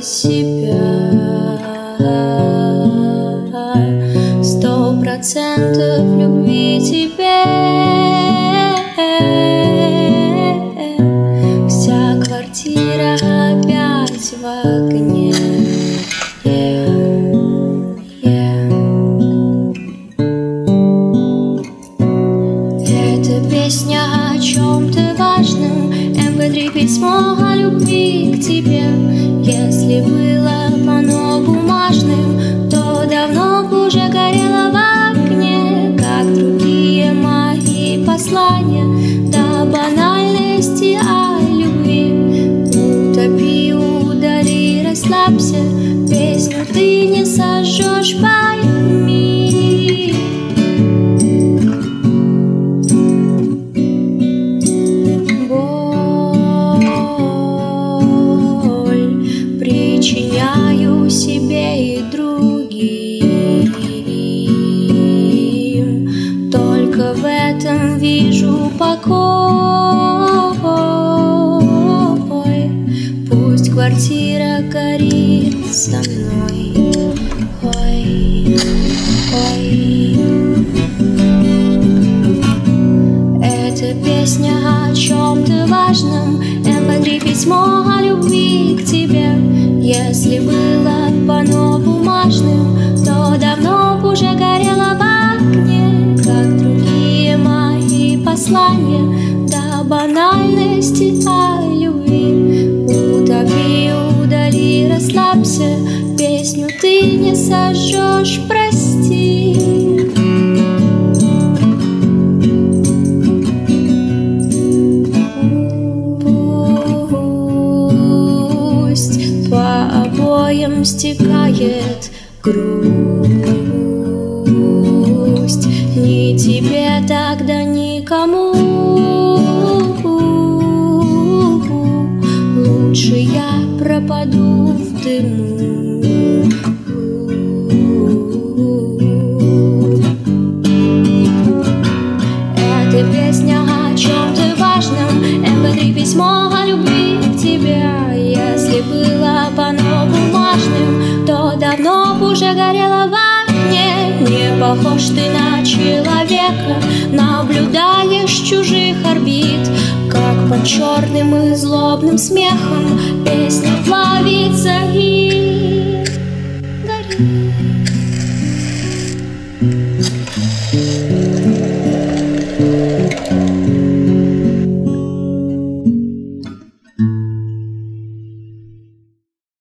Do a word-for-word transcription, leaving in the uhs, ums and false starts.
себя. Сто процентов любви тебе. Вся квартира опять в огне. Yeah, yeah. Это песня о чем-то важном, эм пэ три письмо о любви к тебе. Если было оно бумажным, то давно б уже горело в окне, как другие мои послания. До банальности о любви утопи, удали, расслабься. Песню ты не сожжешь, пойми. Боль причиняю себе и другим, только в этом вижу покой. Пусть квартира горит со мной. Ой, ой. Это песня о чем-то важном, эм пэ три письмо о любви к тебе. Если было оно бумажным, то давно б уже горело в окне, как другие мои послания. До банальности о любви утопи, удали, расслабься. Песню ты не сожжешь, прости. Пусть по обоям стекает грусть, ни тебе тогда, никому. Лучше я пропаду в дыму. Это песня о чем-то важном, эм пэ три письмо о любви к тебе. Если было бы оно бумажным, то давно б уже горело в окне. Не похож ты на человека, наблюдаешь чужих орбит, как под черным и злобным смехом песня плавится и